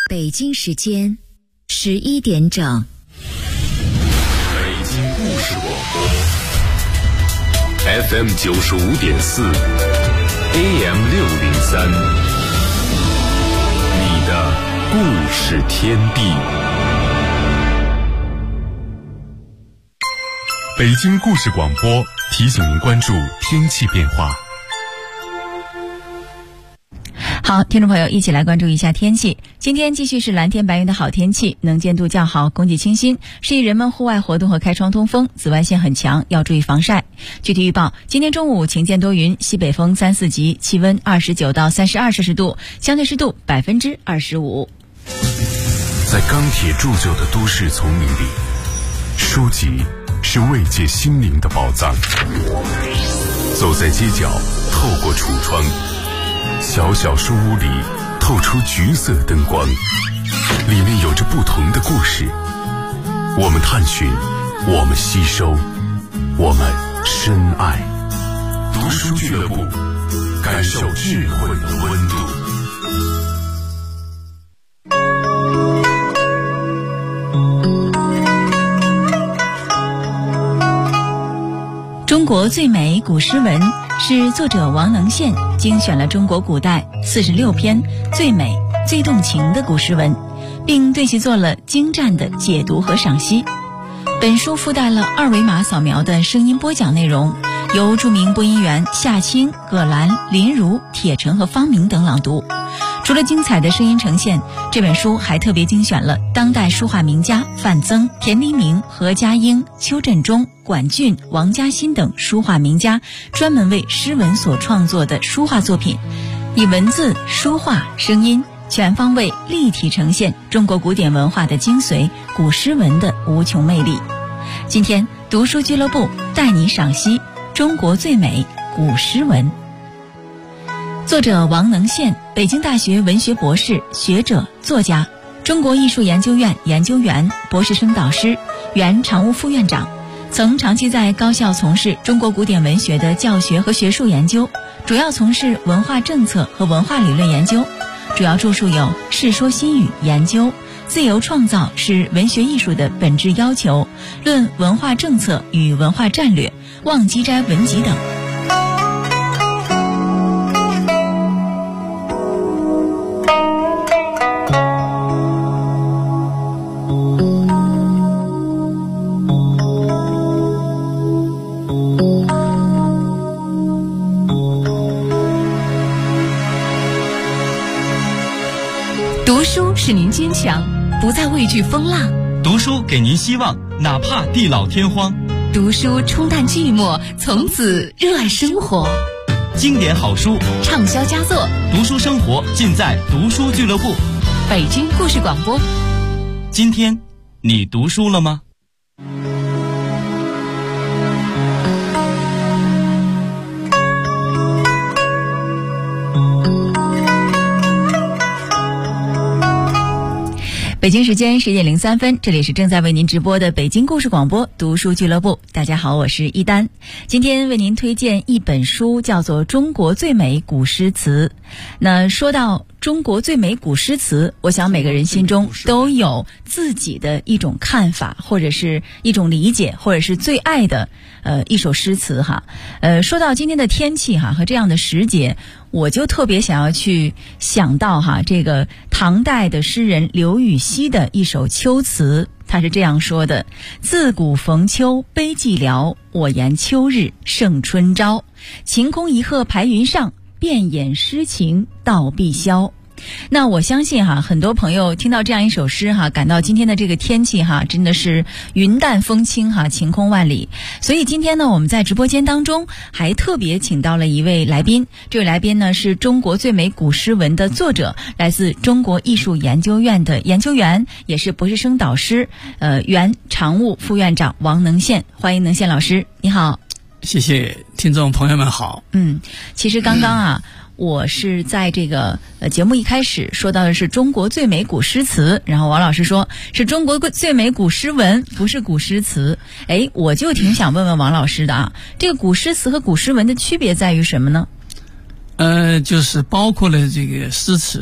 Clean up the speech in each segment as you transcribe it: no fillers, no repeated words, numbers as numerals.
北京时间11点整。 北京故事广播 FM 95.4 AM 603，你的故事天地。北京故事广播提醒您关注天气变化。 好，听众朋友，一起来关注一下天气。今天继续是蓝天白云的好天气，能见度较好，空气清新，适宜人们户外活动和开窗通风，紫外线很强，要注意防晒。具体预报，今天中午晴间多云，西北风3、4级，气温29到32摄氏度，相对湿度25%。 在钢铁铸就的都市丛林里，书籍是慰藉心灵的宝藏。走在街角，透过橱窗，小小书屋里透出橘色灯光，里面有着不同的故事。我们探寻，我们吸收，我们深爱。读书俱乐部，感受智慧的温度。 中国最美古诗文是作者王能宪精选了中国古代46篇最美最动情的古诗文，并对其做了精湛的解读和赏析。本书附带了2维码扫描的声音播讲内容，由著名播音员夏青、葛兰、林如、铁成和方明等朗读。除了精彩的声音呈现，这本书还特别精选了当代书画名家范曾、田黎明、何家英、邱振中、管俊、王嘉欣等书画名家专门为诗文所创作的书画作品，以文字、书画、声音全方位立体呈现中国古典文化的精髓，古诗文的无穷魅力。今天读书俱乐部带你赏析中国最美古诗文。作者王能宪，北京大学文学博士、学者、作家，中国艺术研究院研究员、博士生导师，原常务副院长，曾长期在高校从事中国古典文学的教学和学术研究，主要从事文化政策和文化理论研究。主要著述有《世说新语》研究、自由创造是文学艺术的本质要求、论文化政策与文化战略、望基斋文集等。 读书使您坚强，不再畏惧风浪； 读书给您希望，哪怕地老天荒； 读书冲淡寂寞，从此热爱生活。 经典好书， 畅销佳作， 读书生活尽在读书俱乐部。 北京故事广播。 今天你读书了吗？ 北京时间10点03分，这里是正在为您直播的北京故事广播读书俱乐部。大家好，我是一丹。今天为您推荐一本书，叫做《中国最美古诗词》。那说到中国最美古诗词，我想每个人心中都有自己的一种看法，或者是一种理解，或者是最爱的一首诗词哈。说到今天的天气哈和这样的时节，我就特别想要去想到哈这个唐代的诗人刘禹锡的一首秋词，他是这样说的：自古逢秋悲寂寥，我言秋日胜春朝。晴空一鹤排云上，遍掩诗情到碧霄。那我相信哈，很多朋友听到这样一首诗哈，感到今天的这个天气哈，真的是云淡风轻哈，晴空万里。所以今天呢，我们在直播间当中还特别请到了一位来宾，这位来宾呢是中国最美古诗文的作者，来自中国艺术研究院的研究员，也是博士生导师，原常务副院长王能宪。欢迎能宪老师，你好。 谢谢听众朋友们好。 其实刚刚我是在这个节目一开始说到的是中国最美古诗词，然后王老师说是中国最美古诗文，不是古诗词。我就挺想问问王老师的啊，这个古诗词和古诗文的区别在于什么呢？ 就是包括了这个诗词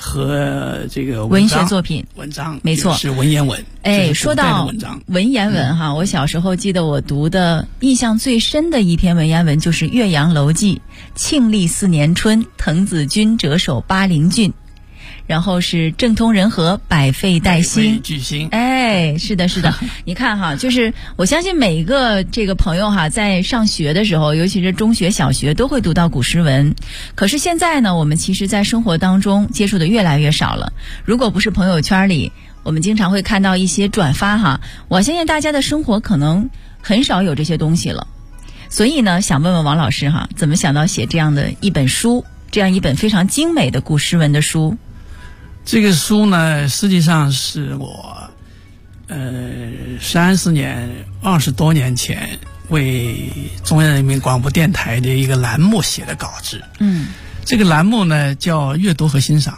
和这个文学作品文章， 没错， 是文言文。 说到文言文哈，我小时候记得我读的印象最深的一篇文言文就是《岳阳楼记》，庆历4年春，滕子军谪守巴陵郡。然后是政通人和，百废待兴， 巨星。 是的，是的。你看哈，就是我相信每一个这个朋友哈，在上学的时候，尤其是中学、小学，都会读到古诗文。可是现在呢，我们其实在生活当中接触的越来越少了。如果不是朋友圈里，我们经常会看到一些转发哈，我相信大家的生活可能很少有这些东西了。所以呢，想问问王老师哈，怎么想到写这样的一本书，这样一本非常精美的古诗文的书？ 这个书呢，实际上是我30年20多年前为中央人民广播电台的一个栏目写的稿子。这个栏目呢叫阅读和欣赏，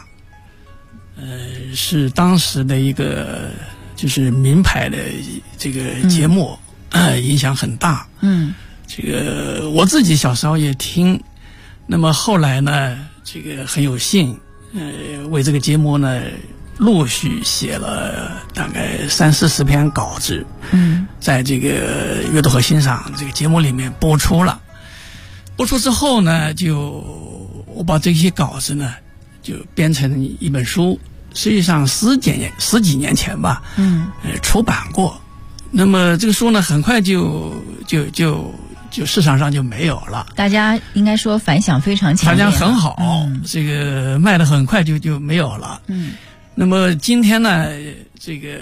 是当时的一个就是名牌的这个节目，影响很大。这个我自己小时候也听，那么后来呢，这个很有幸。为这个节目呢，陆续写了大概30-40篇稿子，在这个阅读和欣赏这个节目里面播出了。播出之后呢，我把这些稿子呢，就编成一本书，实际上十几年前吧，出版过。那么这个书呢，很快就市场上就没有了， 大家应该说反响非常强烈， 反响很好，这个卖得很快就没有了。那么今天呢，这个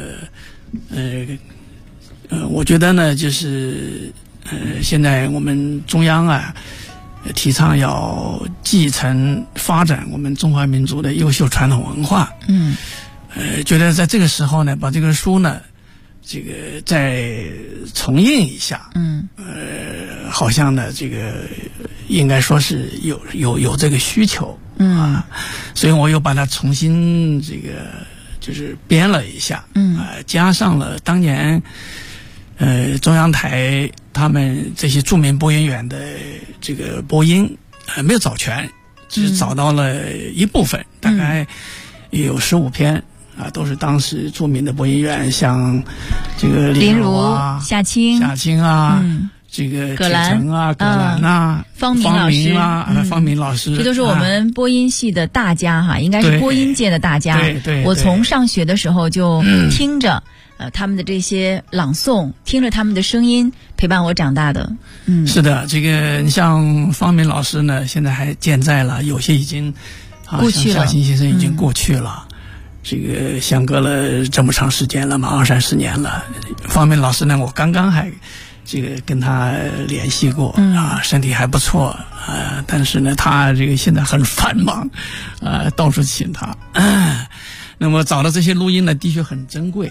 我觉得呢，就是现在我们中央啊，提倡要继承发展我们中华民族的优秀传统文化。觉得在这个时候呢，把这个书呢，这个再重印一下，好像呢，这个应该说是有这个需求，所以我又把它重新这个就是编了一下，加上了当年中央台他们这些著名播音员的这个播音，没有找全，只是找到了一部分，大概有15篇。都是当时著名的播音员，像这个林如啊、 夏青啊，这个葛兰啊、葛兰啊、 方明老师啊、方明老师， 这都是我们播音系的大家哈，应该是播音界的大家。 对， 我从上学的时候就听着他们的这些朗诵，听着他们的声音，陪伴我长大的。 是的，这个你像方明老师呢，现在还健在了，有些已经过去了， 夏青先生已经过去了。这个相隔了这么长时间了嘛，20-30年了。方明老师呢，我刚刚还这个跟他联系过，身体还不错，但是呢，他这个现在很繁忙，到处请他。那么找到这些录音呢，的确很珍贵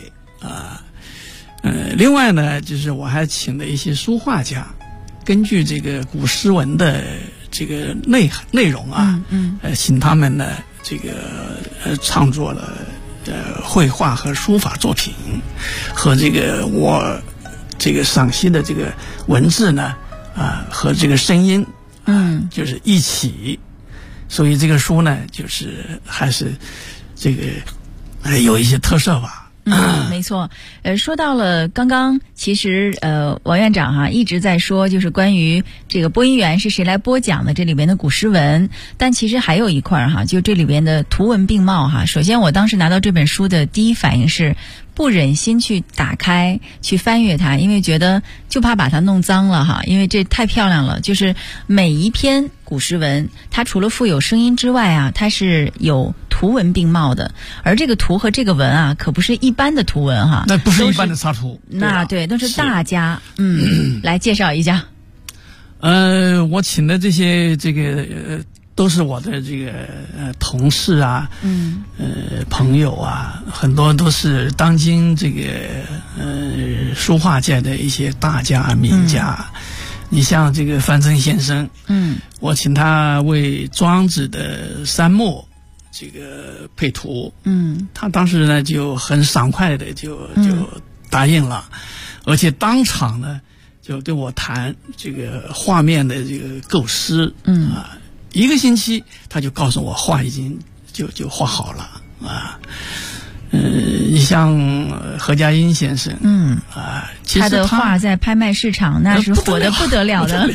另外呢，就是我还请了一些书画家，根据这个古诗文的这个内容请他们呢。这个创作了绘画和书法作品，和这个我这个赏析的这个文字呢和这个声音就是一起，所以这个书呢就是还是这个有一些特色吧。 没错。说到了刚刚，其实王院长一直在说，就是关于这个播音员是谁来播讲的这里边的古诗文，但其实还有一块就这里边的图文并茂首先我当时拿到这本书的第一反应是不忍心去打开去翻阅它，因为觉得就怕把它弄脏了因为这太漂亮了。就是每一篇古诗文，它除了附有声音之外它是有图文并茂的，而这个图和这个文可不是一般的图文那不是一般的插图， 那对，都是大家来介绍一下。 我请的这些这个都是我的这个同事朋友很多都是当今这个书画界的一些大家名家。你像这个范曾先生，我请他为庄子的三墨这个配图，他当时呢就很爽快的就答应了，而且当场呢就对我谈这个画面的这个构思，1个星期他就告诉我画已经就画好了啊。你像何家英先生，其实他的画在拍卖市场那是火得不得了的。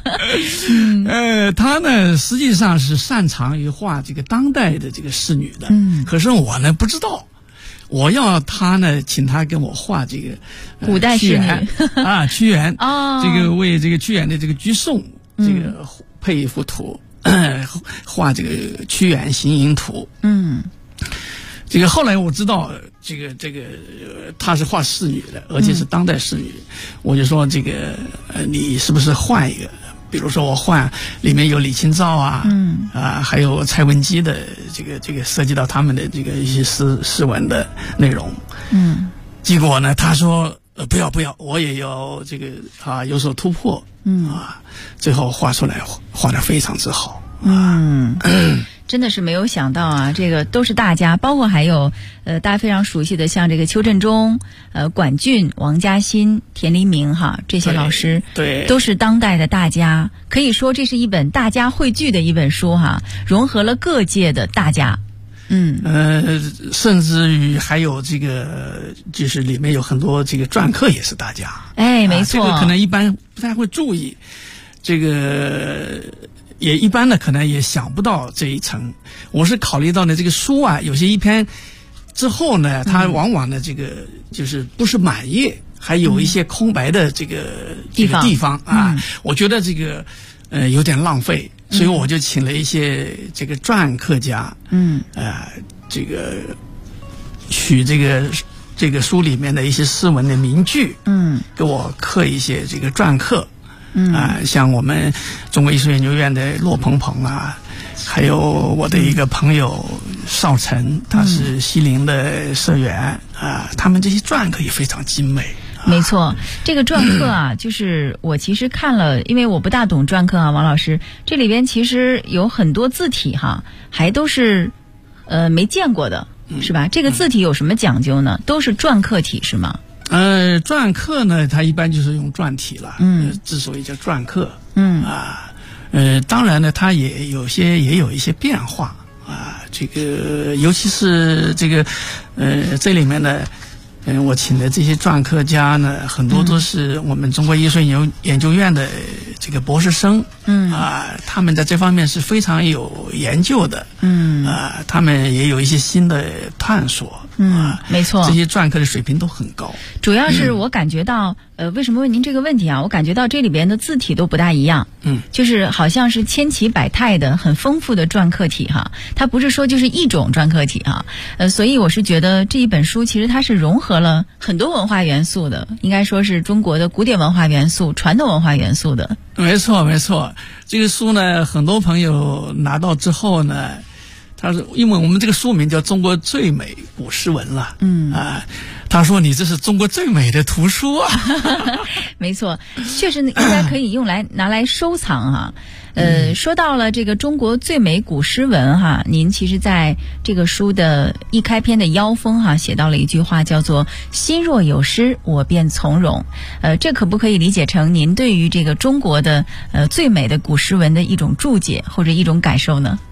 他呢实际上是擅长于画这个当代的这个仕女的，可是我呢不知道，我要他呢请他跟我画这个古代仕女屈原哦， 这个为这个屈原的这个居颂这个配一幅图，画这个屈原行营图。这个后来我知道，这个他是画仕女的，而且是当代仕女，我就说这个你是不是换一个？比如说我换里面有李清照啊，还有蔡文姬的这个涉及到他们的这个一些诗文的内容。结果呢，他说不要，我也要这个有所突破。最后画出来画得非常之好。 真的是没有想到啊，这个都是大家，包括还有大家非常熟悉的像这个邱振中、管俊、王嘉欣、田黎明这些老师， 对， 都是当代的大家，可以说这是一本大家汇聚的一本书融合了各界的大家。 甚至于还有这个，就是里面有很多这个篆刻也是大家。 没错， 这个可能一般不太会注意，这个也一般的可能也想不到这一层。我是考虑到呢，这个书有些一篇之后呢，它往往的这个就是不是满页，还有一些空白的这个地方我觉得这个有点浪费，所以我就请了一些这个篆刻家，这个取这个书里面的一些诗文的名句，给我刻一些这个篆刻。像我们中国艺术研究院的骆鹏鹏还有我的一个朋友邵晨，他是西陵的社员他们这些篆刻也非常精美。 没错，这个篆刻就是我其实看了，因为我不大懂篆刻王老师，这里边其实有很多字体还都是没见过的，是吧？这个字体有什么讲究呢？都是篆刻体是吗？ 篆刻呢，它一般就是用篆体了。之所以叫篆刻，当然呢，它也有一些变化这个尤其是这个这里面呢，我请的这些篆刻家呢，很多都是我们中国艺术研究院的这个博士生。他们在这方面是非常有研究的。他们也有一些新的探索。 没错， 这些篆刻的水平都很高。 主要是我感觉到，为什么问您这个问题我感觉到这里边的字体都不大一样。就是好像是千奇百态的、很丰富的篆刻体它不是说就是一种篆刻体所以我是觉得这一本书其实它是融合了很多文化元素的，应该说是中国的古典文化元素、传统文化元素的。 没错，这个书呢，很多朋友拿到之后呢，他说，因为我们这个书名叫《中国最美古诗文》了，他说你这是中国最美的图书没错，确实应该可以拿来收藏说到了这个中国最美古诗文您其实在这个书的一开篇的腰封写到了一句话，叫做“心若有诗，我便从容”。这可不可以理解成您对于这个中国的最美的古诗文的一种注解或者一种感受呢？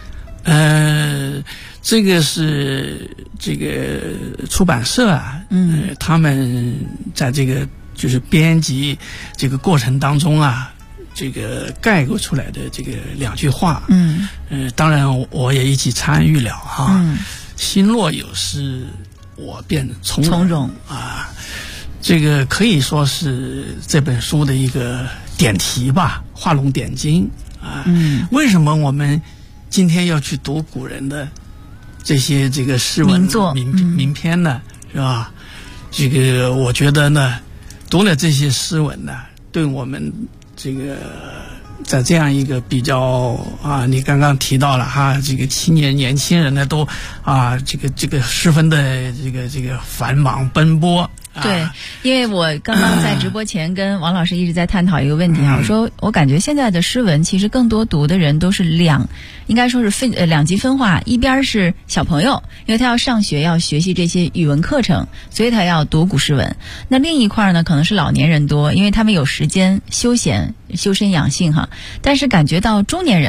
这个是这个出版社他们在这个就是编辑这个过程当中这个概括出来的这个两句话。当然我也一起参与了心若有诗，我便从容这个可以说是这本书的一个点题吧，画龙点睛为什么我们今天要去读古人的这些这个诗文名篇呢？是吧？这个我觉得呢，读了这些诗文呢，对我们这个在这样一个比较你刚刚提到了这个年轻人呢都这个十分的这个繁忙奔波。 对，因为我刚刚在直播前跟王老师一直在探讨一个问题我说我感觉现在的诗文其实更多读的人都是应该说是两极分化，一边是小朋友，因为他要上学要学习这些语文课程，所以他要读古诗文。那另一块呢，可能是老年人多，因为他们有时间休闲修身养性但是感觉到中年人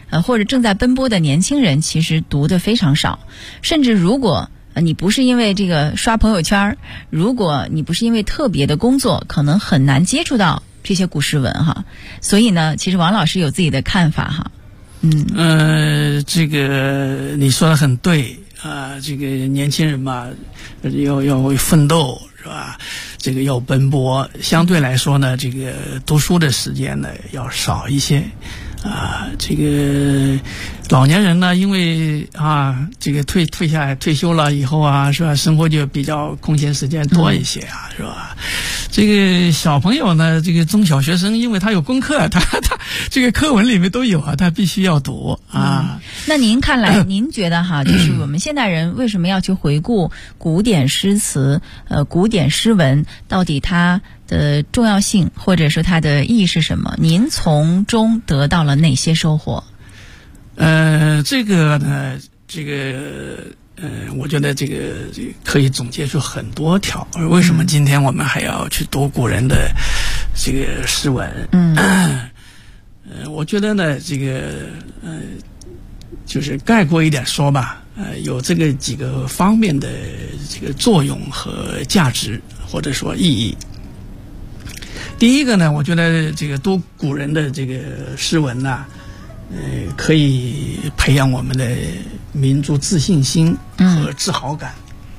或者正在奔波的年轻人，其实读的非常少。甚至如果你不是因为这个刷朋友圈，如果你不是因为特别的工作，可能很难接触到这些古诗文哈。所以呢，其实王老师有自己的看法哈。 这个你说的很对啊，这个年轻人嘛，要奋斗是吧？这个要奔波，相对来说呢，这个读书的时间呢要少一些啊。这个老年人呢，因为这个退休了以后啊，是吧？生活就比较空闲时间多一些啊，是吧？这个小朋友呢，这个中小学生，因为他有功课，他这个课文里面都有啊，他必须要读啊。 那您看来，您觉得哈，就是我们现代人为什么要去回顾古典诗词、古典诗文，到底它的重要性，或者说它的意义是什么？您从中得到了哪些收获？ 这个呢，我觉得这个可以总结出很多条。为什么今天我们还要去读古人的这个诗文？我觉得呢，这个就是概括一点说吧，有这个几个方面的这个作用和价值，或者说意义。第一个呢，我觉得这个读古人的这个诗文呢，可以培养我们的民族自信心和自豪感。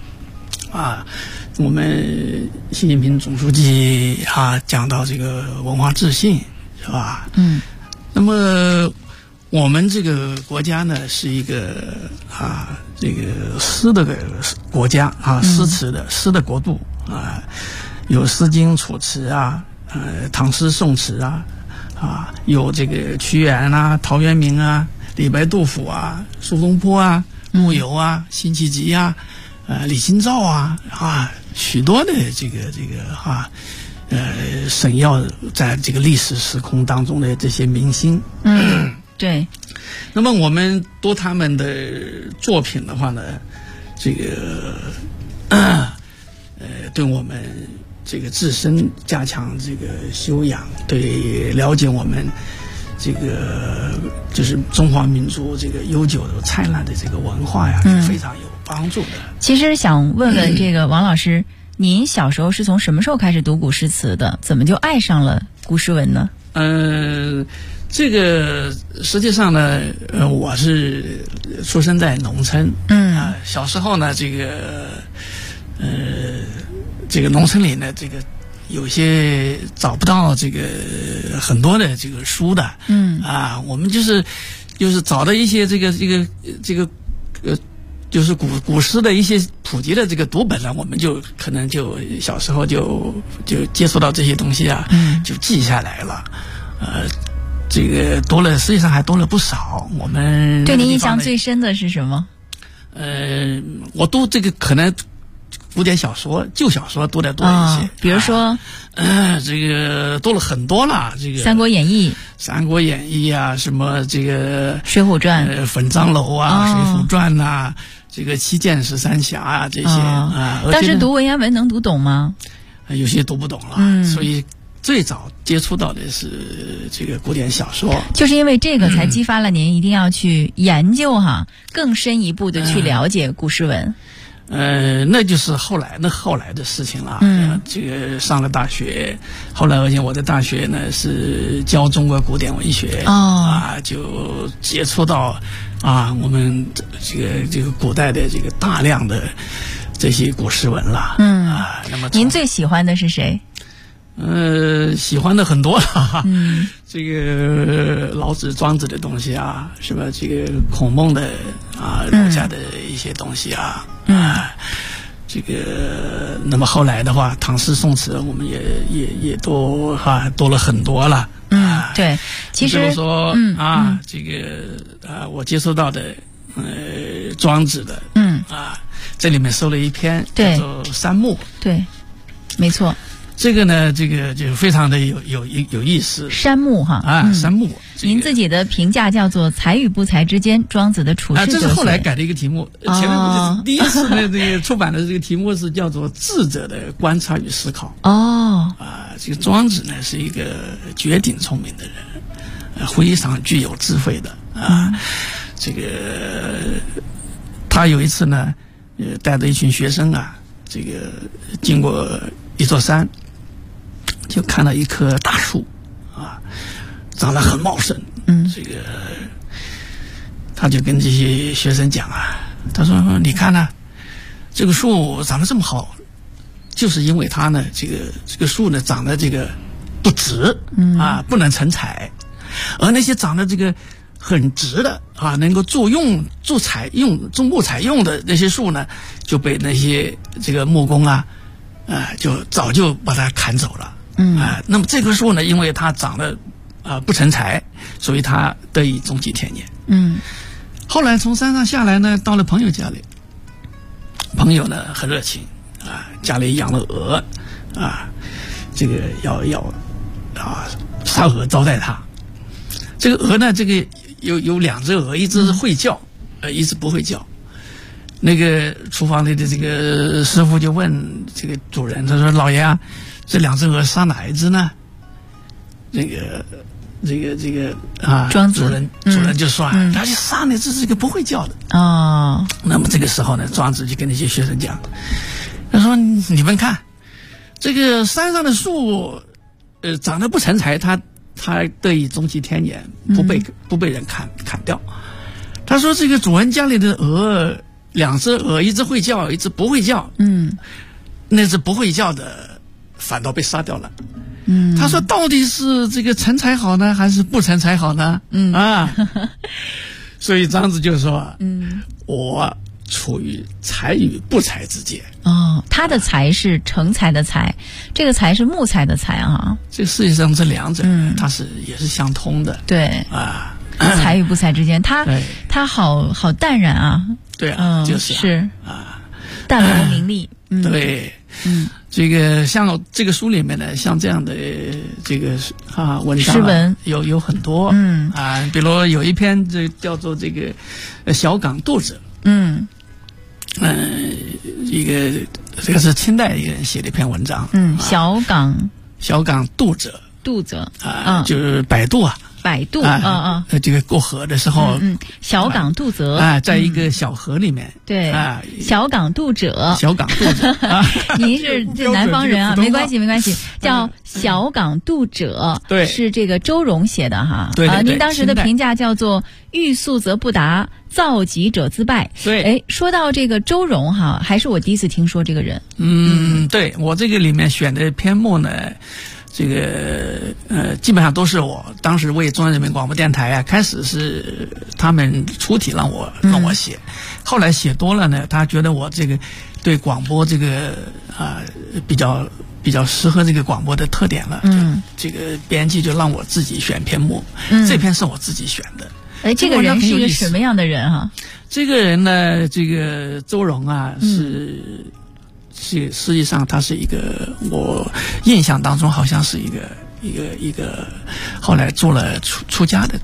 我们习近平总书记讲到这个文化自信，是吧？那么我们这个国家呢，是一个这个诗的国家诗词的诗的国度有《诗经》《楚辞》唐诗宋词有这个屈原陶渊明李白杜甫苏东坡陆游辛弃疾李清照许多的这个闪耀在这个历史时空当中的这些明星。 对。 那么我们读他们的作品的话呢，这个对我们这个自身加强这个修养，对了解我们这个就是中华民族这个悠久的灿烂的这个文化是非常有帮助的。 其实想问问这个王老师，您小时候是从什么时候开始读古诗词的？怎么就爱上了古诗文呢？ 这个实际上呢，我是出生在农村，小时候呢，这个农村里呢，这个有些找不到这个很多的这个书的，我们就是找到一些这个就是古诗的一些普及的这个读本呢，我们就可能就小时候就接触到这些东西就记下来了，这个读了，实际上还读了不少。我们对您印象最深的是什么？ 我读这个可能古典小说、旧小说读得多一些， 比如说， 这个读了很多了，这个 《三国演义》 什么这个《 水浒传》 粉章楼《水浒传》这个七剑十三侠这些当时读文言文能读懂吗？ 有些读不懂了，所以最早接触到的是这个古典小说， 就是因为这个才激发了您一定要去研究更深一步的去了解古诗文。 那就是后来的事情了。这个上了大学，后来而且我在大学呢是教中国古典文学就接触到我们这个古代的这个大量的这些古诗文了。那么您最喜欢的是谁？ 喜欢的很多了。这个老子、庄子的东西是吧？这个孔孟的儒家的一些东西这个那么后来的话，唐诗宋词我们也都多了很多了。 对，其实比如说这个我接触到的庄子的这里面收了一篇叫做《山木》。 对，没错。 这个呢，这个就非常的有意思。 山木山木。 您自己的评价叫做才与不才之间，庄子的处世哲学。 这是后来改的一个题目。前面第一次呢，这个出版的这个题目是叫做智者的观察与思考。这个庄子呢是一个绝顶聪明的人，非常具有智慧的这个他有一次呢，带着一群学生啊，这个经过一座山，就看到一棵大树啊，长得很茂盛。这个他就跟这些学生讲啊，他说：“你看呢，这个树长得这么好，就是因为它呢，这个树呢长得这个不直啊，不能成材，而那些长得这个很直的啊，能够做木材用的那些树呢，就被那些这个木工啊，就早就把它砍走了。那么这棵树呢，因为它长得不成材，所以它得以终其天年。后来从山上下来呢，到了朋友家里，朋友呢很热情啊，家里养了鹅啊，这个要杀鹅招待他。这个鹅呢，这个有两只鹅，一只是会叫，一只不会叫。那个厨房里的这个师傅就问这个主人，他说：“老爷啊，这两只鹅杀哪一只呢？”这个啊，主人就说：“他就杀那只这个不会叫的。”哦。那么这个时候呢，庄子就跟那些学生讲，他说：“你们看，这个山上的树，长得不成材，它得以终其天年，不被人砍掉。他说这个主人家里的鹅，两只鹅，一只会叫，一只不会叫。那只不会叫的反倒被杀掉了。他说到底是这个成材好呢，还是不成材好呢？所以庄子就说，我处于材与不材之间。 他的材是成材的材，这个材是木材的材啊。 这世界上这两者，它也是相通的。 对啊，材与不材之间，它好淡然啊。 对啊，就是淡泊名利。 对，这个像这个书里面呢，像这样的这个文章诗文有很多。比如有一篇这叫做这个小岗渡者。这个是清代一个人写的一篇文章。小岗渡者就是摆渡啊。这个过河的时候， 小岗渡者在一个小河里面。 对小岗渡者您是这南方人啊，没关系，叫小岗渡者。 对， 是这个周荣写的哈。 对， 您当时的评价叫做欲速则不达，造极者自败。 对， 说到这个周荣哈，还是我第一次听说这个人。 对，我这个里面选的篇目呢，这个基本上都是我当时为中央人民广播电台啊，开始是他们出题让我写，后来写多了呢，他觉得我这个对广播这个比较适合这个广播的特点了。这个编辑就让我自己选篇目。这篇是我自己选的。 这个人是一个什么样的人哈？ 这个人呢，这个周荣啊，是实际上他是一个，我印象当中好像是一个后来做了出家的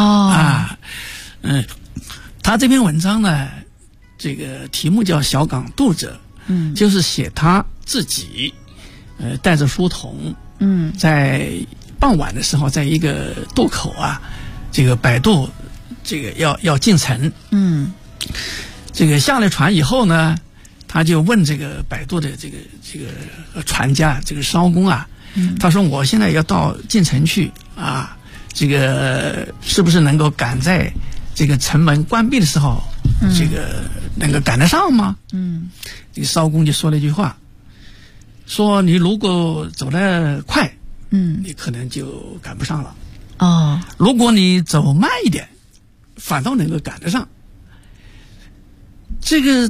他这篇文章呢，这个题目叫小岗渡者，就是写他自己带着书童，在傍晚的时候，在一个渡口啊，这个摆渡，这个要进城，这个下了船以后呢，他就问这个摆渡的这个船家，这个艄公啊，他说我现在要到进城去啊，这个是不是能够赶在这个城门关闭的时候，这个能够赶得上吗？这个艄公就说了一句话，说你如果走得快，你可能就赶不上了。如果你走慢一点，反倒能够赶得上。这个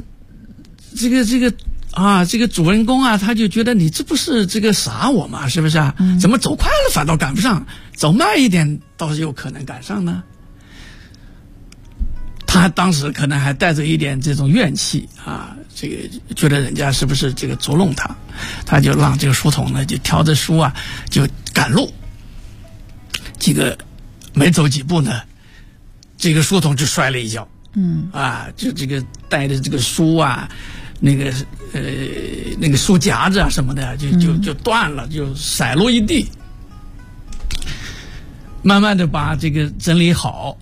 主人公啊，他就觉得你这不是这个傻我吗？是不是啊？怎么走快了反倒赶不上，走慢一点倒是有可能赶上呢？他当时可能还带着一点这种怨气啊，这个觉得人家是不是这个捉弄他，他就让这个书童呢就挑着书啊就赶路。这个没走几步呢，这个书童就摔了一跤。就这个带着这个书啊，那个书夹子啊什么的，就断了，就散落一地。慢慢的把这个整理好，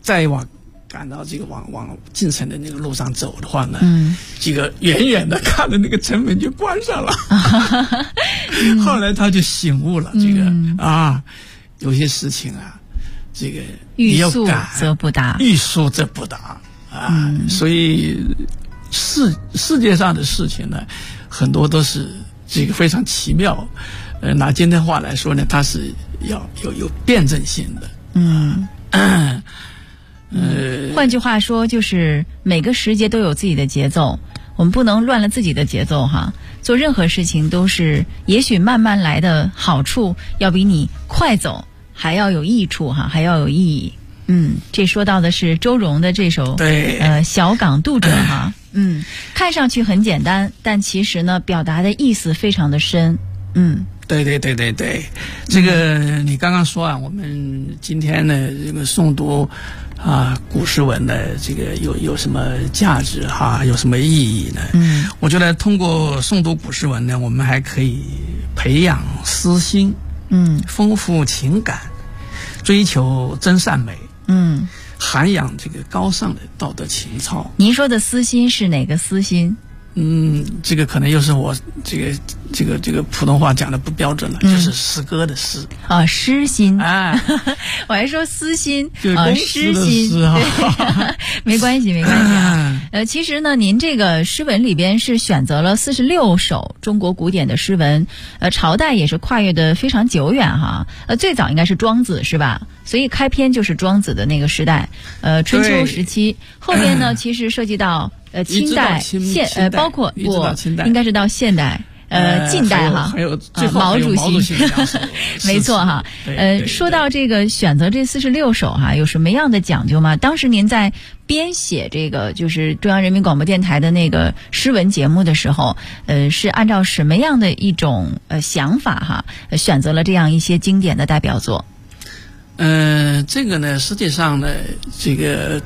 再赶到这个往进城的那个路上走的话呢，这个远远的看着那个城门就关上了。后来他就醒悟了，这个有些事情啊，这个欲速则不达， 欲速则不达啊。所以世界上的事情呢，很多都是这个非常奇妙。拿今天话来说呢，它是要有辩证性的。 换句话说，就是每个时节都有自己的节奏，我们不能乱了自己的节奏哈。做任何事情都是，也许慢慢来的好处要比你快走还要有益处哈，还要有意义。这说到的是周荣的这首小港渡者哈。看上去很简单，但其实呢，表达的意思非常的深。 对，这个你刚刚说啊，我们今天呢这个诵读古诗文的这个有什么价值哈，有什么意义呢？我觉得通过诵读古诗文呢，我们还可以培养思心，丰富情感，追求真善美，涵养这个高尚的道德情操。 您说的思心是哪个思心？ 这个可能又是我这个普通话讲的不标准了，就是诗歌的诗啊，诗心啊， 我还说私心诗心，对，没关系啊。其实呢，您这个诗文里边是选择了46首中国古典的诗文，朝代也是跨越的非常久远哈。最早应该是庄子是吧？所以开篇就是庄子的那个时代，春秋时期。后面呢，其实涉及到清代、包括应该是到现代。近代哈， 还有毛主席，没错哈。说到这个选择这46首哈，有什么样的讲究吗？当时您在编写这个就是中央人民广播电台的那个诗文节目的时候，是按照什么样的一种想法哈，选择了这样一些经典的代表作？ 这个呢，实际上呢，这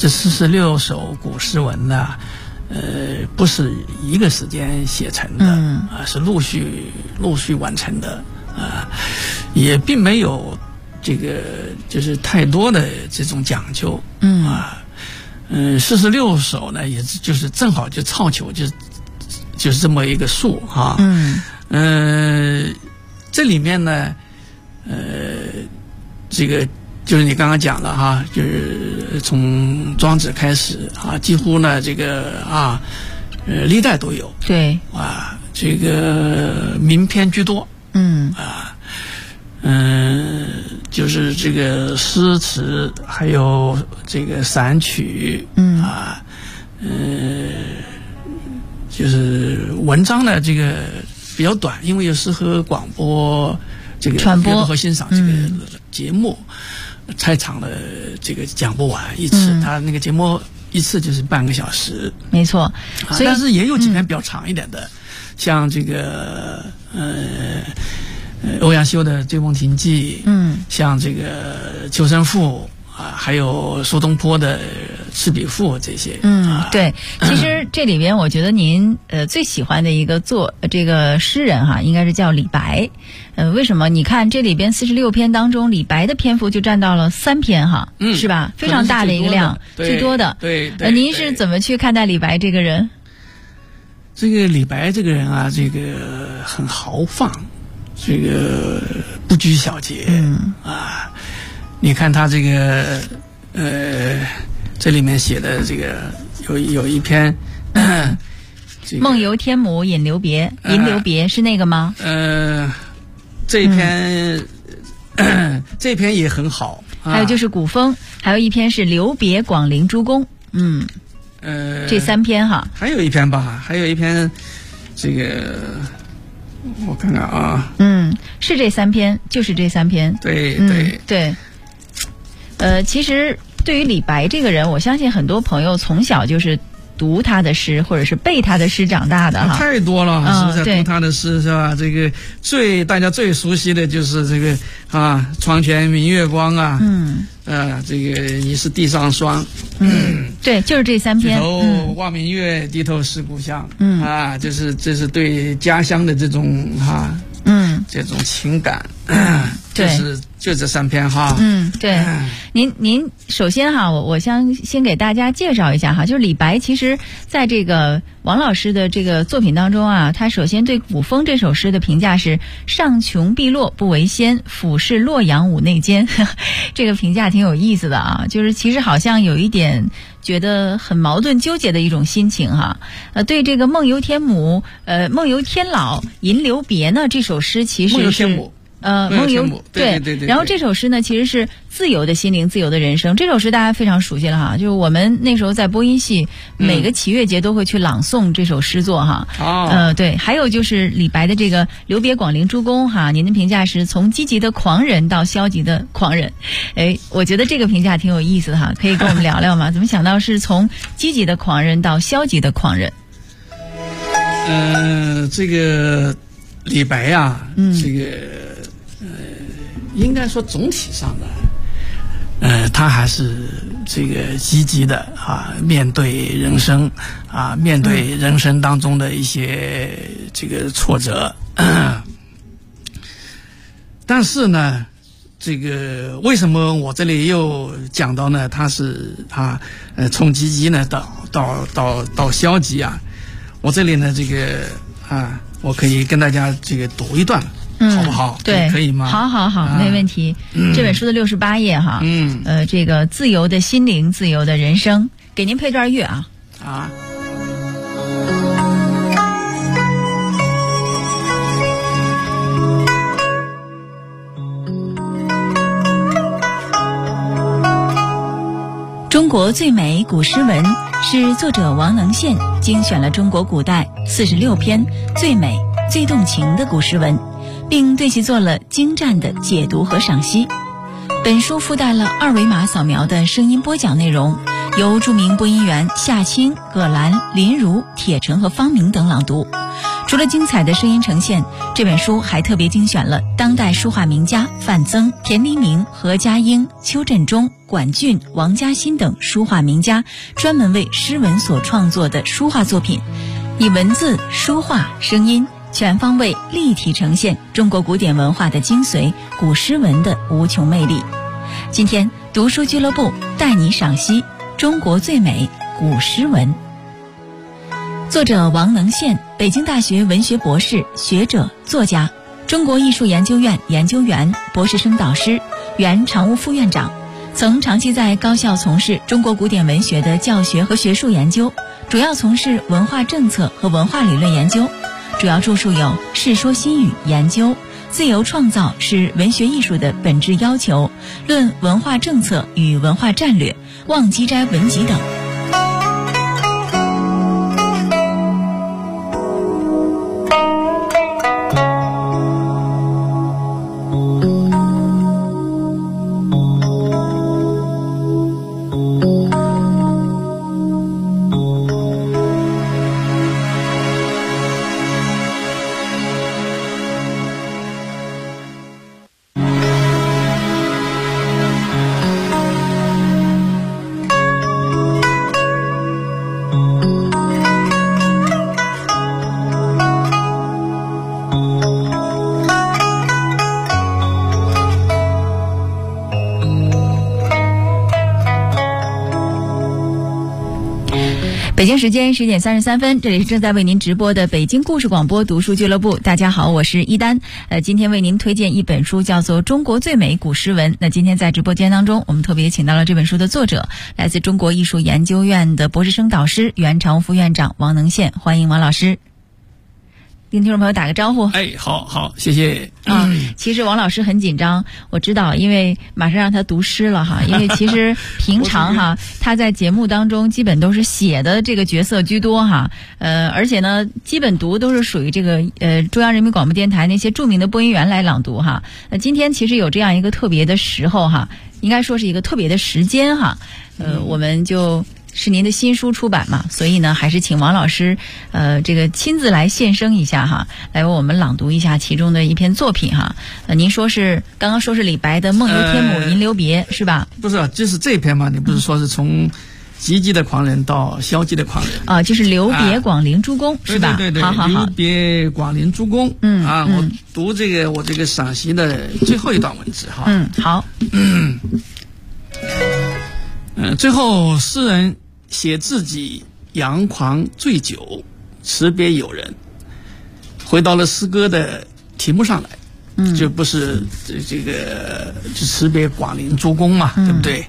46首古诗文呢。不是一个时间写成的是陆续完成的也并没有这个就是太多的这种讲究46首呢，也就是正好就凑巧就是这么一个数哈。这里面呢这个就是你刚刚讲了哈，就是从庄子开始几乎呢这个历代都有。 对这个名篇居多。就是这个诗词，还有这个散曲。就是文章呢这个比较短，因为有适合广播这个传播和欣赏这个节目。太长了，这个讲不完一次，他那个节目一次就是半个小时， 没错。所以但是也有几篇比较长一点的，像这个欧阳修的《醉翁亭记》，像这个《求生赋》还有苏东坡的《赤壁赋》这些。 对，其实这里边我觉得您最喜欢的一个这个诗人哈，应该是叫李白。为什么？你看这里边46篇当中，李白的篇幅就占到了3篇哈，是吧？非常大的一个量，最多的。 对。 您是怎么去看待李白这个人？ 这个李白这个人啊，这个很豪放，这个不拘小节。你看他这个这里面写的这个有一篇梦游天姥吟留别，吟留别是那个吗？ 这一篇这篇也很好。 还有就是古风，还有一篇是留别广陵诸公。这3篇哈。 还有一篇吧，还有一篇这个我看看啊。 是这3篇，就是这3篇。对。其实对于李白这个人，我相信很多朋友从小就是读他的诗，或者是背他的诗长大的哈。 太多了，是不是？读他的诗是吧？这个大家最熟悉的就是这个床前明月光啊。这个疑是地上霜。 对，就是这3篇。 举头望明月，低头思故乡。这是对家乡的这种这种情感。 就这3篇哈。 对。您首先哈，我先给大家介绍一下哈，就是李白其实在这个王老师的这个作品当中啊，他首先对《古风》这首诗的评价是上穷碧落不为先，俯视洛阳五内奸。这个评价挺有意思的啊，就是其实好像有一点觉得很矛盾纠结的一种心情哈。对这个梦游天老吟留别呢这首诗其实是梦游对。 然后这首诗呢其实是自由的心灵，自由的人生。这首诗大家非常熟悉了哈，就是我们那时候在播音系每个祈月节都会去朗诵这首诗作哈。对。还有就是李白的这个留别广陵诸公哈，您的评价是从积极的狂人到消极的狂人。我觉得这个评价挺有意思的哈，可以跟我们聊聊吗？怎么想到是从积极的狂人到消极的狂人？ 这个李白啊，这个应该说总体上的，他还是这个积极的啊，面对人生啊，面对人生当中的一些这个挫折。但是呢，这个为什么我这里又讲到呢？他从积极呢到消极啊。我这里呢，这个我可以跟大家这个读一段。好不好？ 对， 可以吗？ 好，没问题。这本书的68页哈，这个自由的心灵，自由的人生，给您配段乐啊。中国最美古诗文是作者王能宪精选了中国古代46篇最美、最动情的古诗文，并对其做了精湛的解读和赏析。本书附带了2维码扫描的声音播讲内容，由著名播音员夏青、葛兰、林如、铁成和方明等朗读。除了精彩的声音呈现，这本书还特别精选了当代书画名家范曾、田黎明、何家英、邱振中、管俊、王嘉欣等书画名家专门为诗文所创作的书画作品，以文字、书画、声音全方位立体呈现中国古典文化的精髓，古诗文的无穷魅力。今天读书俱乐部带你赏析中国最美古诗文。作者王能宪，北京大学文学博士、学者、作家，中国艺术研究院研究员、博士生导师，原常务副院长，曾长期在高校从事中国古典文学的教学和学术研究，主要从事文化政策和文化理论研究。主要著述有《世说新语》研究、自由创造是文学艺术的本质要求、论文化政策与文化战略、望基斋文集等。北京时间10点33分，这里是正在为您直播的北京故事广播读书俱乐部。大家好，我是一丹。今天为您推荐一本书，叫做《中国最美古诗文》。那今天在直播间当中，我们特别请到了这本书的作者，来自中国艺术研究院的博士生导师、原常务副院长王能宪。欢迎王老师。跟听众朋友打个招呼。 好，谢谢。 其实王老师很紧张，我知道，因为马上让他读诗了哈。因为其实平常哈，他在节目当中基本都是写的这个角色居多哈。而且呢，基本读都是属于这个中央人民广播电台那些著名的播音员来朗读哈。今天其实有这样一个特别的时候哈，应该说是一个特别的时间哈。我们就是您的新书出版嘛，所以呢，还是请王老师，这个亲自来现身一下哈，来为我们朗读一下其中的一篇作品哈。您刚刚说是李白的《梦游天姥吟留别》是吧？ 不是，就是这篇嘛，你不是说是从积极的狂人到消极的狂人啊，就是留别广陵诸公，是吧？ 对， 好， 留别广陵诸公。我读我这个赏析的最后一段文字哈。 好。 最后诗人写自己扬狂醉酒，辞别友人，回到了诗歌的题目上来。就不是这个就辞别广陵诸公嘛，对不对？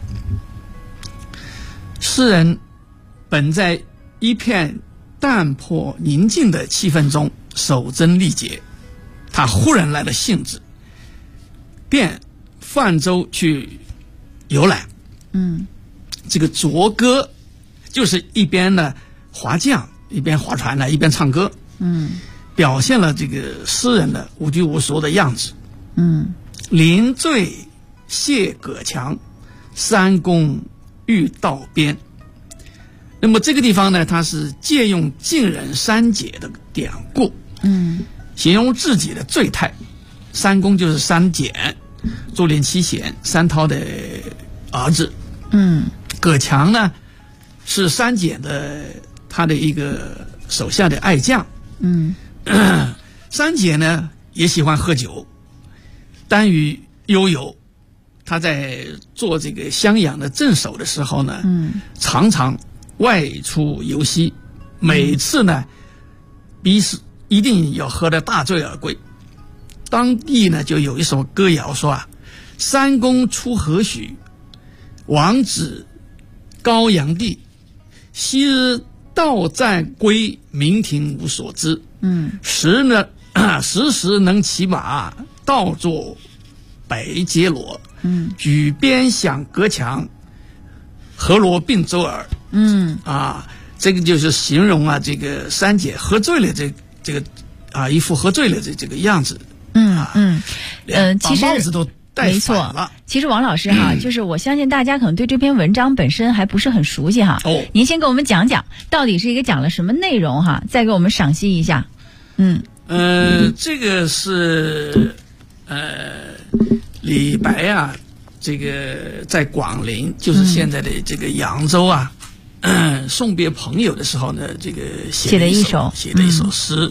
诗人本在一片淡泊宁静的气氛中守贞历节，他忽然来了兴致，便泛舟去游览。这个着歌就是一边呢划桨，一边划船呢，一边唱歌。表现了这个诗人的无拘无束的样子。临醉谢葛强，三公欲道边。那么这个地方呢，它是借用晋人三姐的典故，形容自己的醉态。三公就是三简，株连七贤，三韬的儿子。葛强呢是三简的他的一个手下的爱将。三姐呢也喜欢喝酒，耽于悠游。他在做这个襄阳的镇守的时候呢，常常外出游西，每次呢必是一定要喝得大醉而归。当地呢就有一首歌谣说三公出何许，王子高阳地，昔日到战归，明廷无所知。时能骑马，倒作北街罗。举鞭响戈强，何罗并舟耳。这个就是形容这个三姐喝醉了这个一副喝醉了这个样子。 其实把帽子都戴反了。 没错，其实王老师就是我相信大家可能对这篇文章本身还不是很熟悉您先给我们讲讲到底是一个讲了什么内容再给我们赏析一下。 这个是李白这个在广陵，就是现在的这个扬州送别朋友的时候呢，这个写的一首诗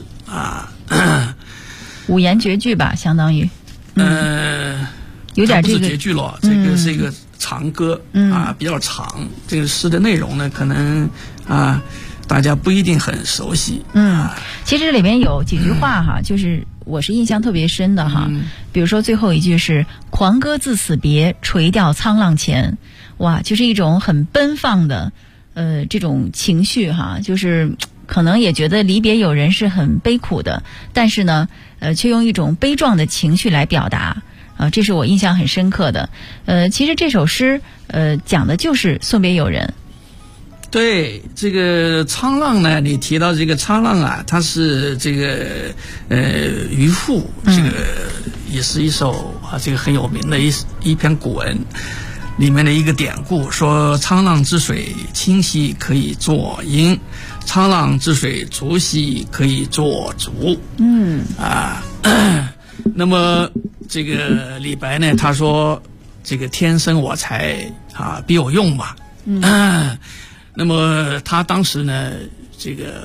五言绝句吧，相当于有点这个不是绝句了，这个是一个长歌比较长。这个诗的内容呢，可能大家不一定很熟悉。 其实这里面有几句话就是我是印象特别深的比如说最后一句是狂歌自死别，垂钓沧浪前。哇，就是一种很奔放的这种情绪就是可能也觉得离别友人是很悲苦的，但是呢却用一种悲壮的情绪来表达这是我印象很深刻的。其实这首诗讲的就是送别友人。 对，这个沧浪呢，你提到这个沧浪它是这个渔父，这个也是一首这个很有名的一篇古文里面的一个典故，说沧浪之水清兮可以作鹰，沧浪之水浊兮可以作竹。那么这个李白呢，他说这个天生我材必有用嘛。那么他当时呢，这个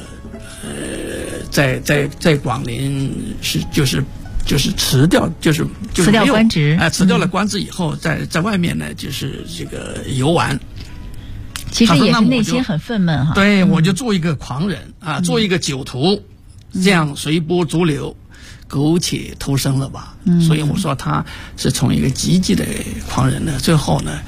在广陵就是辞掉辞掉官职， 辞掉了官职以后，在外面呢就是这个游玩。 其实也是内心很愤懑对，我就做一个狂人做一个酒徒，这样随波逐流，苟且偷生了吧。所以我说他是从一个积极的狂人呢，最后呢